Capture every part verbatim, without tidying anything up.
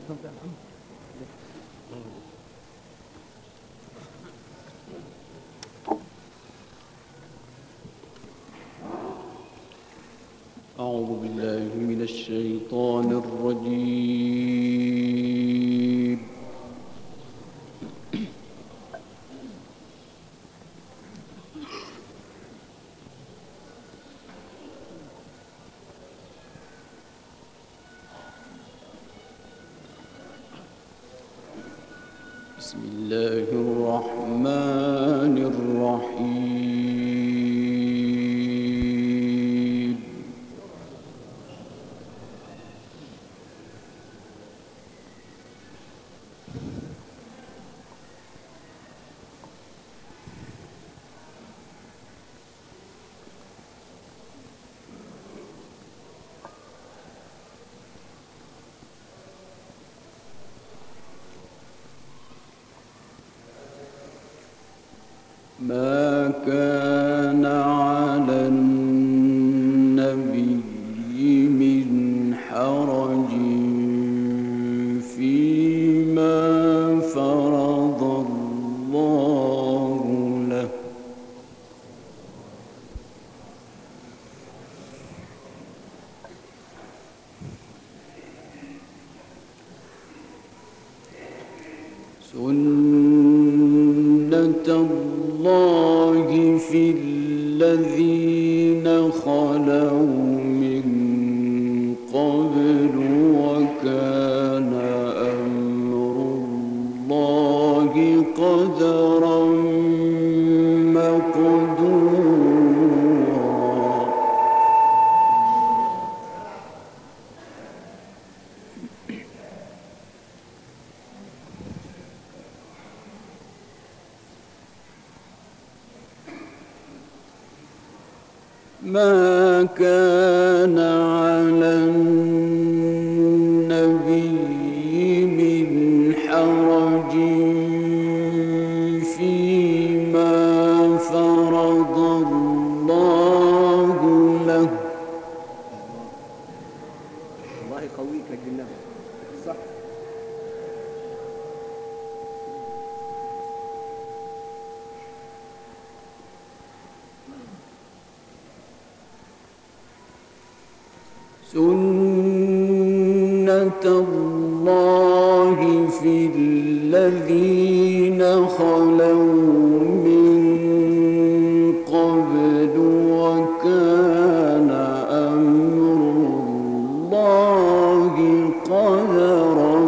أعوذ بالله من الشيطان الرجيم. بسم الله الرحمن الرحيم. ما كان على النبي من حرج فيما فرض الله له، سنة الله في الذين خلوا من قبل، وكان أمر الله قدرا مقدورا. ما كان على النبي من حرج فيما فرض الله له. الله يقويك يا جنان. صح. سنة الله في الذين خلوا من قبل، وكان أمر الله قدرا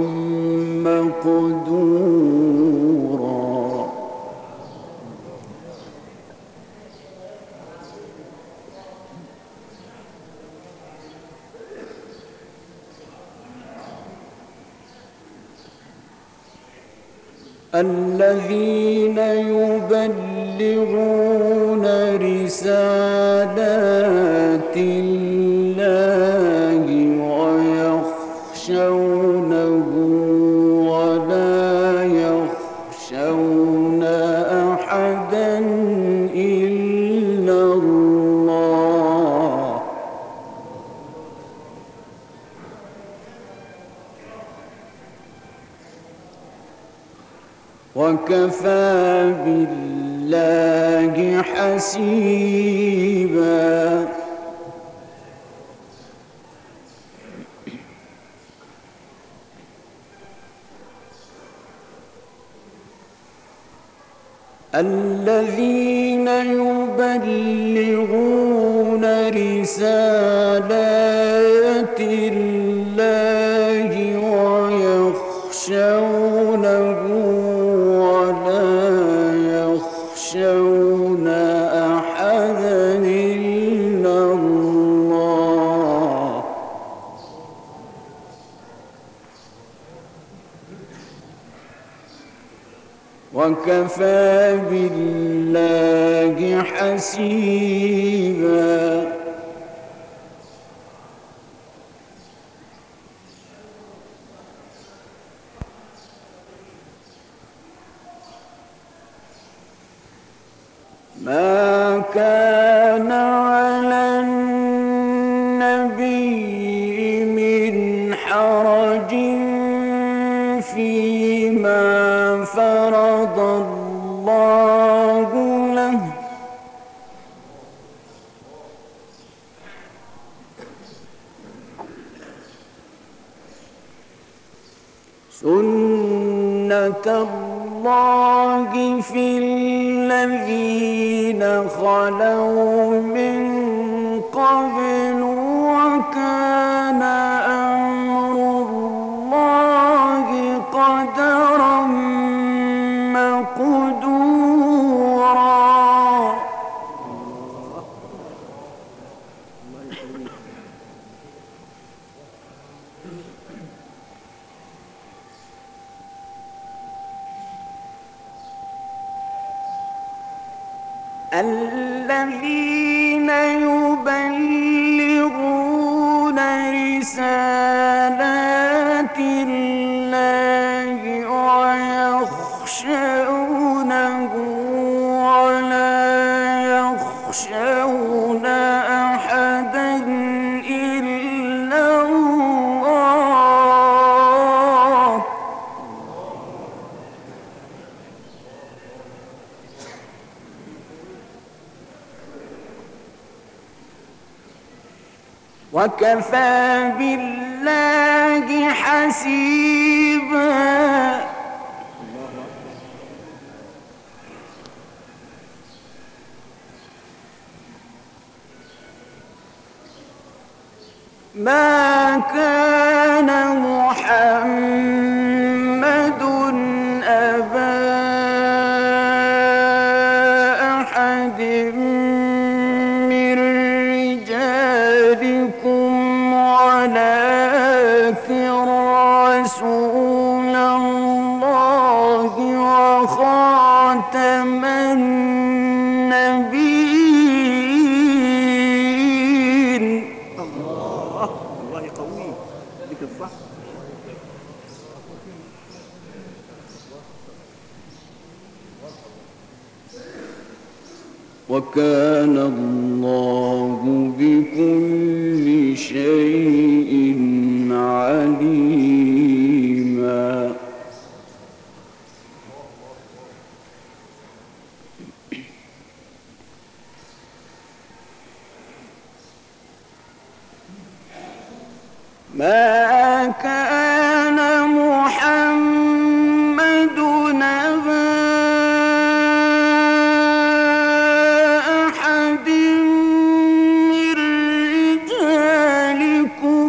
مقدورا. الذين يبلغون رسالات الله ويخشونه ولا يخشون أحدا إلا الله، وكفى بالله حسيبا. الذين يبلغون رسالات الله ويخشونه ولا يخشون أحدا إلا الله، وكفى بالله حسيبا. ما كان على النبي من حرج سنة الله في الذين خلوا من قبل وكان أمر الله قدرا مقدورا. الذين يبلغون رسالات الله ويخشونه ولا يخشون أحدا إلا الله. وكفى بالله حسيبا. ما كان محمد أبا أحد من رجالكم ولكن رسول الله وخاتم النبيين. الله الله قوي لك الصح. وكان الله بكل شيء عليما. ما كان محمد أبا أحد من رجالكم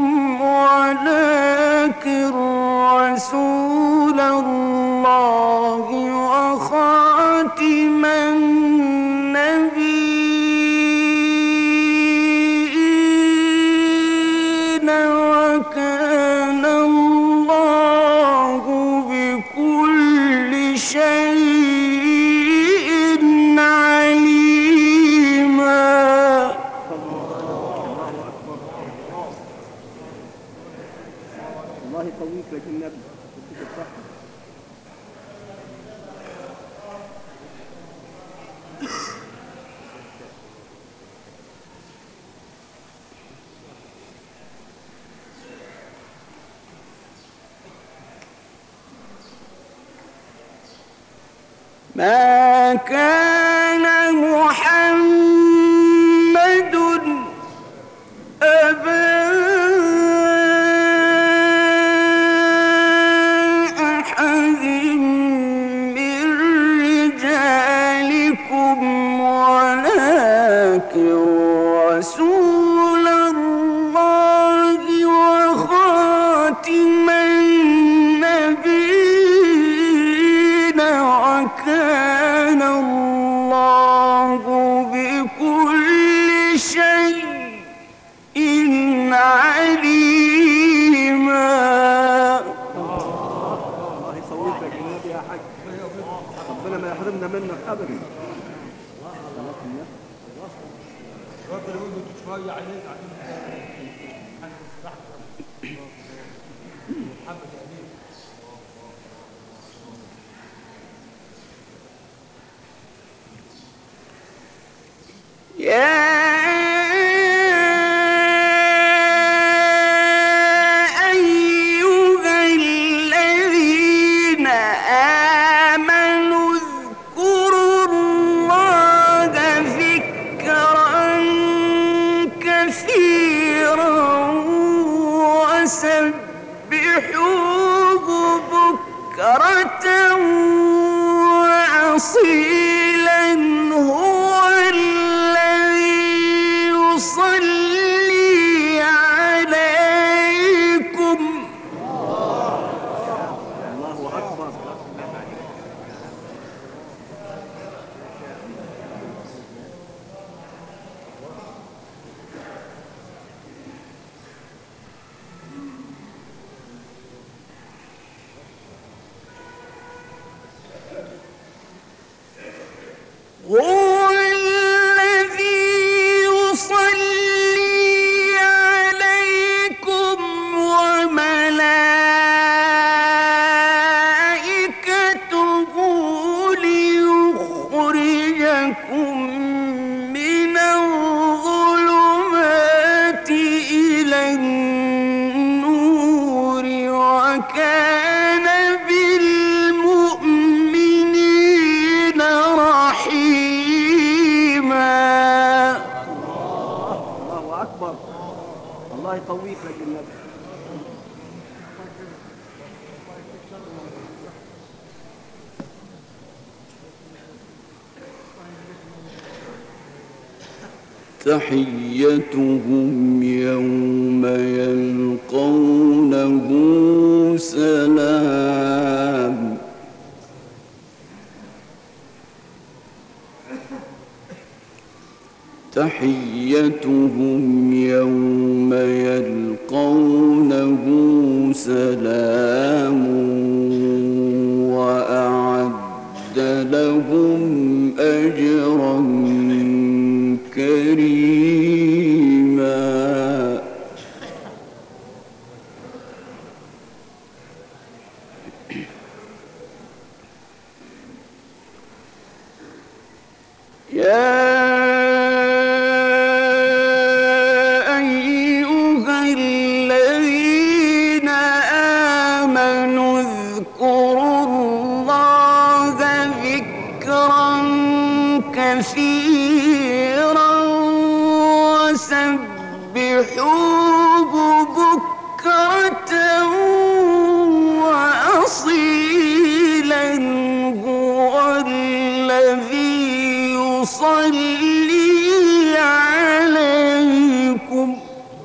ولكن رسول الله وخاتم النبيين وكان الله بكل شيء عليما. الله يقويك لك النبي لك الصح. ما كان محمد أبا أحد من رجالكم ولكن رسول الله وخاتم النبيين وكان الله بكل شيء عليما. الله يصويك لك النبي يا حاج. ربنا ما يحرمنا منك ابدا. يا أيها الذين آمنوا اذكروا الله ذكرا كثيرا وسبحوه وأصيلا هو الذي يصلي عليكم. الله أكبر. هو الذي يصلي عليكم وملائكته ليخرجكم من الظلمات إلى النور وكان بالمؤمنين رحيما. الله أكبر. الله يقويك لك النبي. تحيتهم يوم يلقونه سلام. تحيتهم يوم يلقونه سلام وأعد لهم أجرا كريما. يا أيها الذين آمنوا اذكروا الله ذكرا كثيرا وسبحوه بكرة وأصيلا هو الذي يصلي عليكم.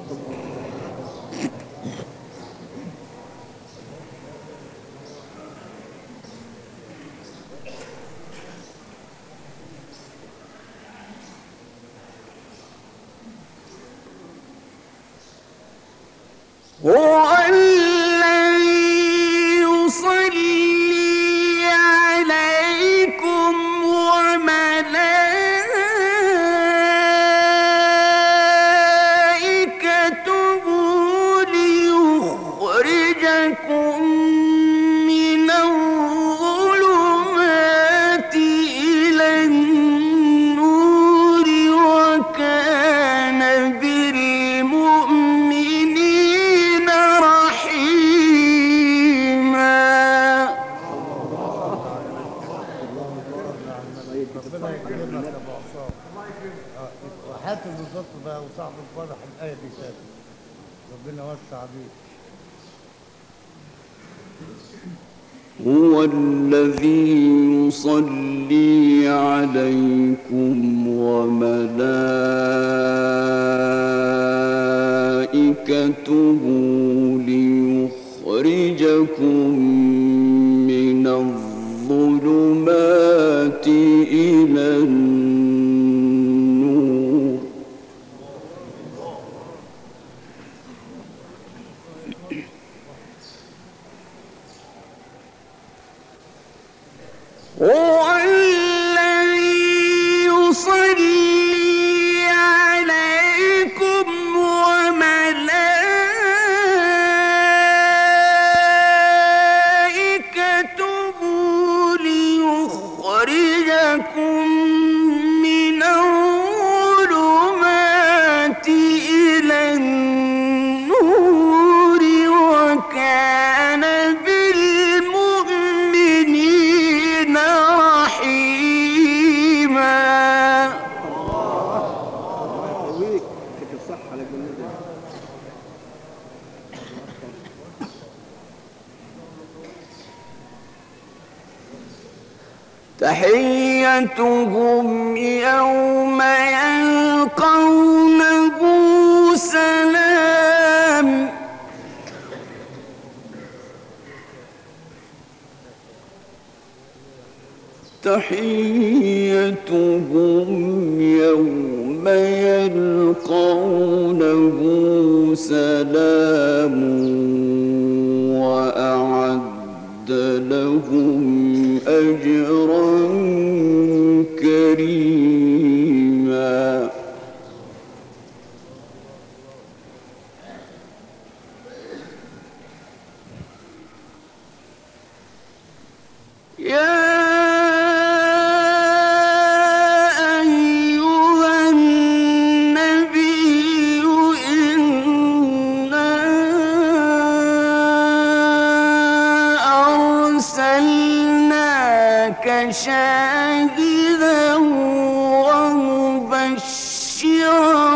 هو الذي يصلي عليكم وملائكته ليخرجكم من الظلمات إلى النور وكان بالمؤمنين رحيما. وحاتم بالظبط بقى وصاحب الفرح الآية دي ساتر ربنا وسع بيه. هو الذي يصلي عليكم وملائكته ليخرجكم من الظلمات إلى النور. هو الذي يصلي عليكم وملائكته ليخرجكم من الظلمات إلى النور وكان بالمؤمنين رحيما. يقويك لك الصحة لك النبي. تحيتهم يوم يلقونه سلام تحيتهم يوم يلقونه سلام وأعد لهم أجرا كريما يا شاهدا ومبشرا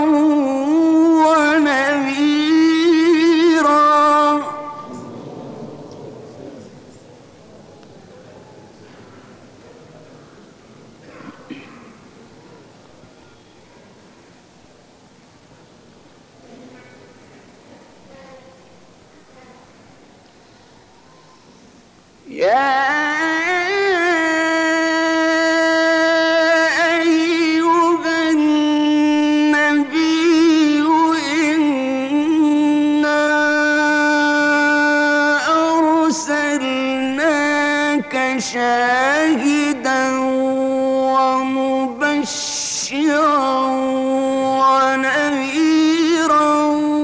ونذيرا يا شاهدا ومبشرا ونذيرا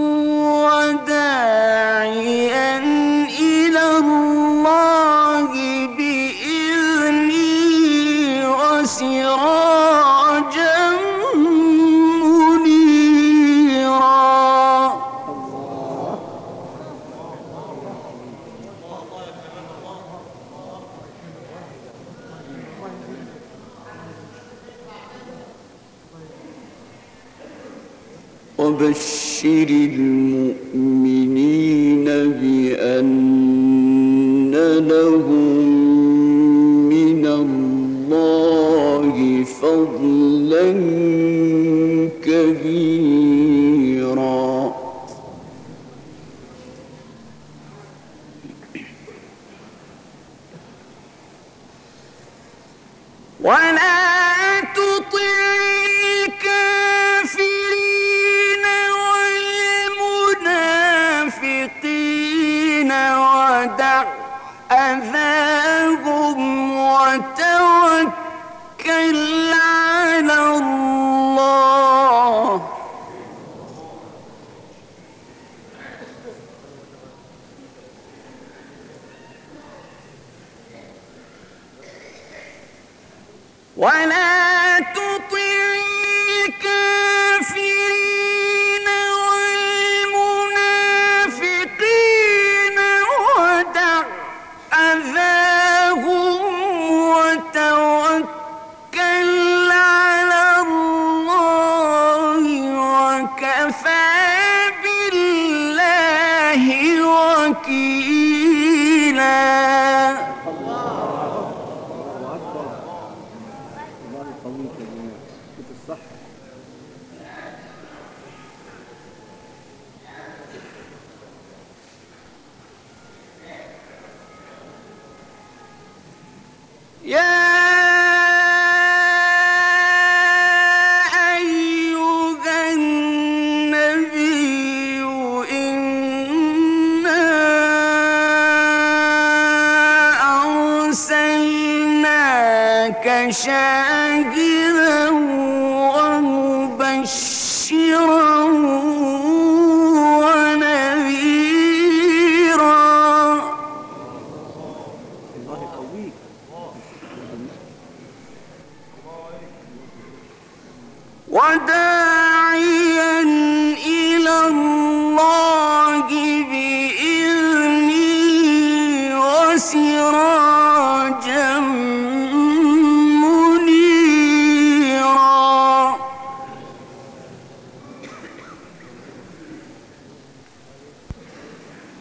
وداعيا إلى الله بإذنه وسراجا منيرا وبشر المؤمنين بأن لهم من الله فضلا كبيرا ولا تطع الكافرين والمنافقين ودع أذاهم وتوكل على الله ولا تطع الكافرين والمنافقين ودع أذاهم وتوكل على الله وكفى بالله وكيلا يا أيها النبي إنا أرسلناك شاهدا ومبشرا ونذيرا وداعيا إلى الله بإذنه وسراجا منيرا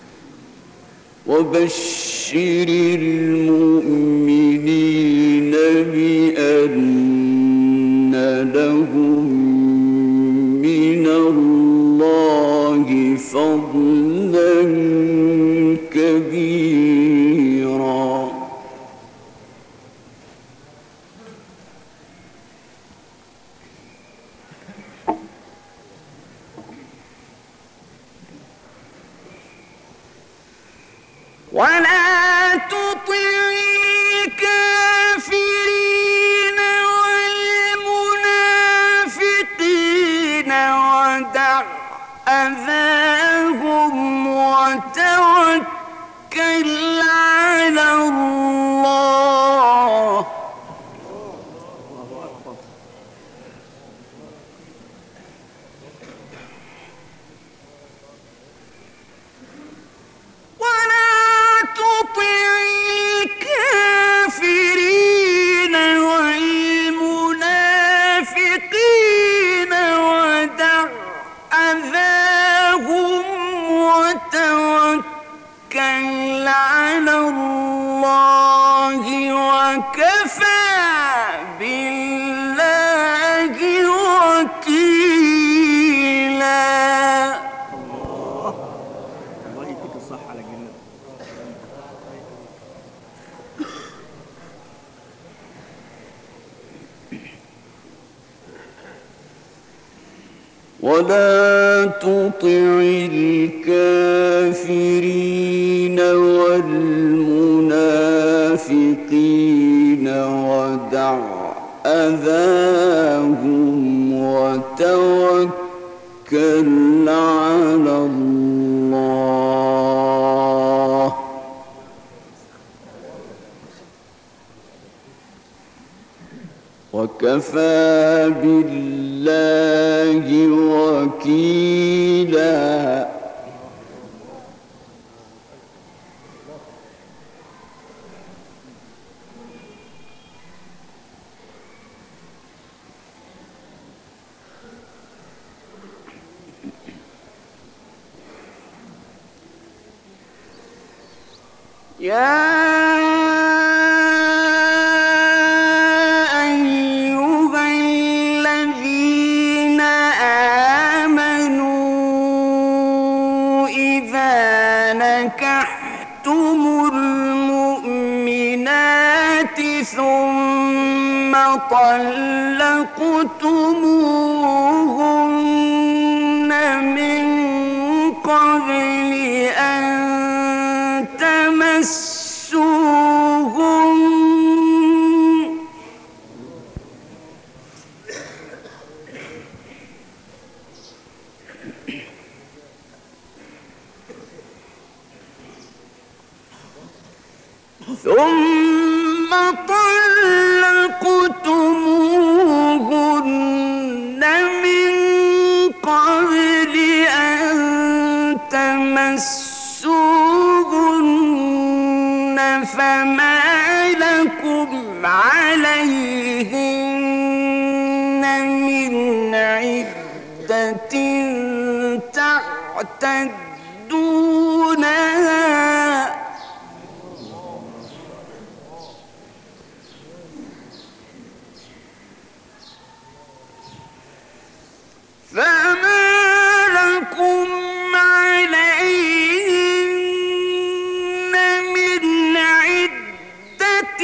وبشر المؤمنين بأن لهم من الله فضلا كبيرا. ولا تطع الكافرين والمنافقين ودع أذاهم وتوكل على الله. ولا تطع الكافرين والمنافقين ودع أذاهم وتوكل على الله وكفى بالله وكيلا. الله يديك الصحة على الجنة. ولا تطع الكافرين والمنافقين ودع أذاهم وتوكل على الله وكفى بالله وكيلا. يا أيها الذين آمنوا إذا نكحتم المؤمنات ثم طلقتموهن من قبل أن تمسوهن ثم طلقتموهن من قبل أن تمسوهن فما لكم عليهن من عدة تعتدونها فما لكم عليهن من عدة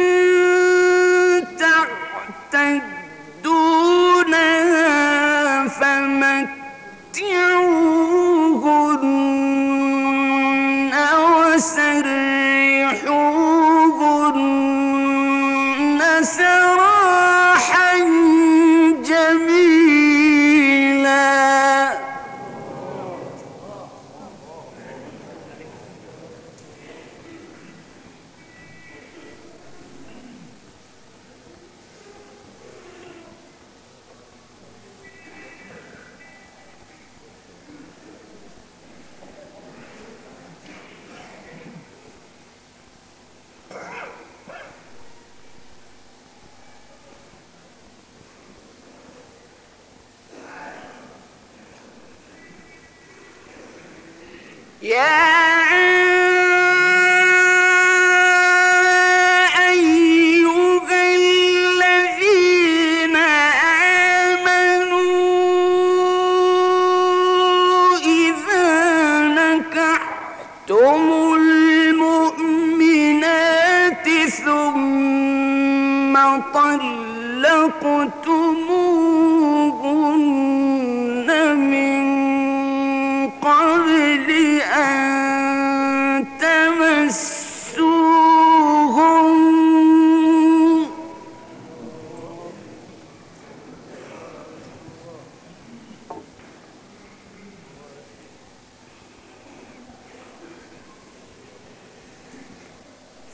تعتدونها فمتعوهن وسرحوهن سراحا جميلا. يا أيها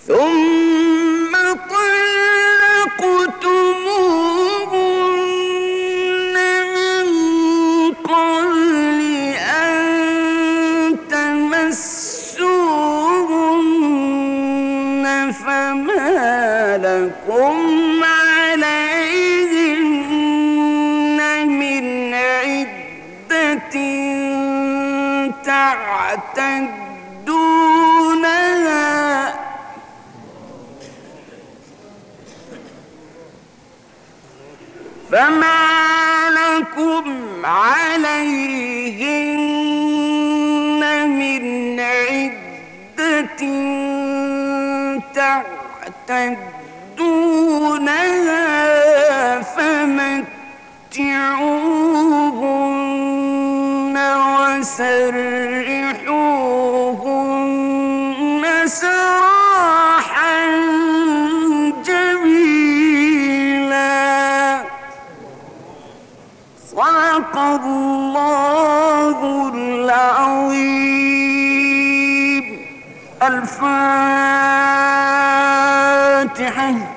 ثم طلقتموهن من قبل أن تمسوهن فما لكم عليهن من عدة تعتدونها فما لكم عليهن من عدة تعتدونها فمتعوهن وسرحوهن سراحا جميلا. صدق الله العظيم. الفاتحة.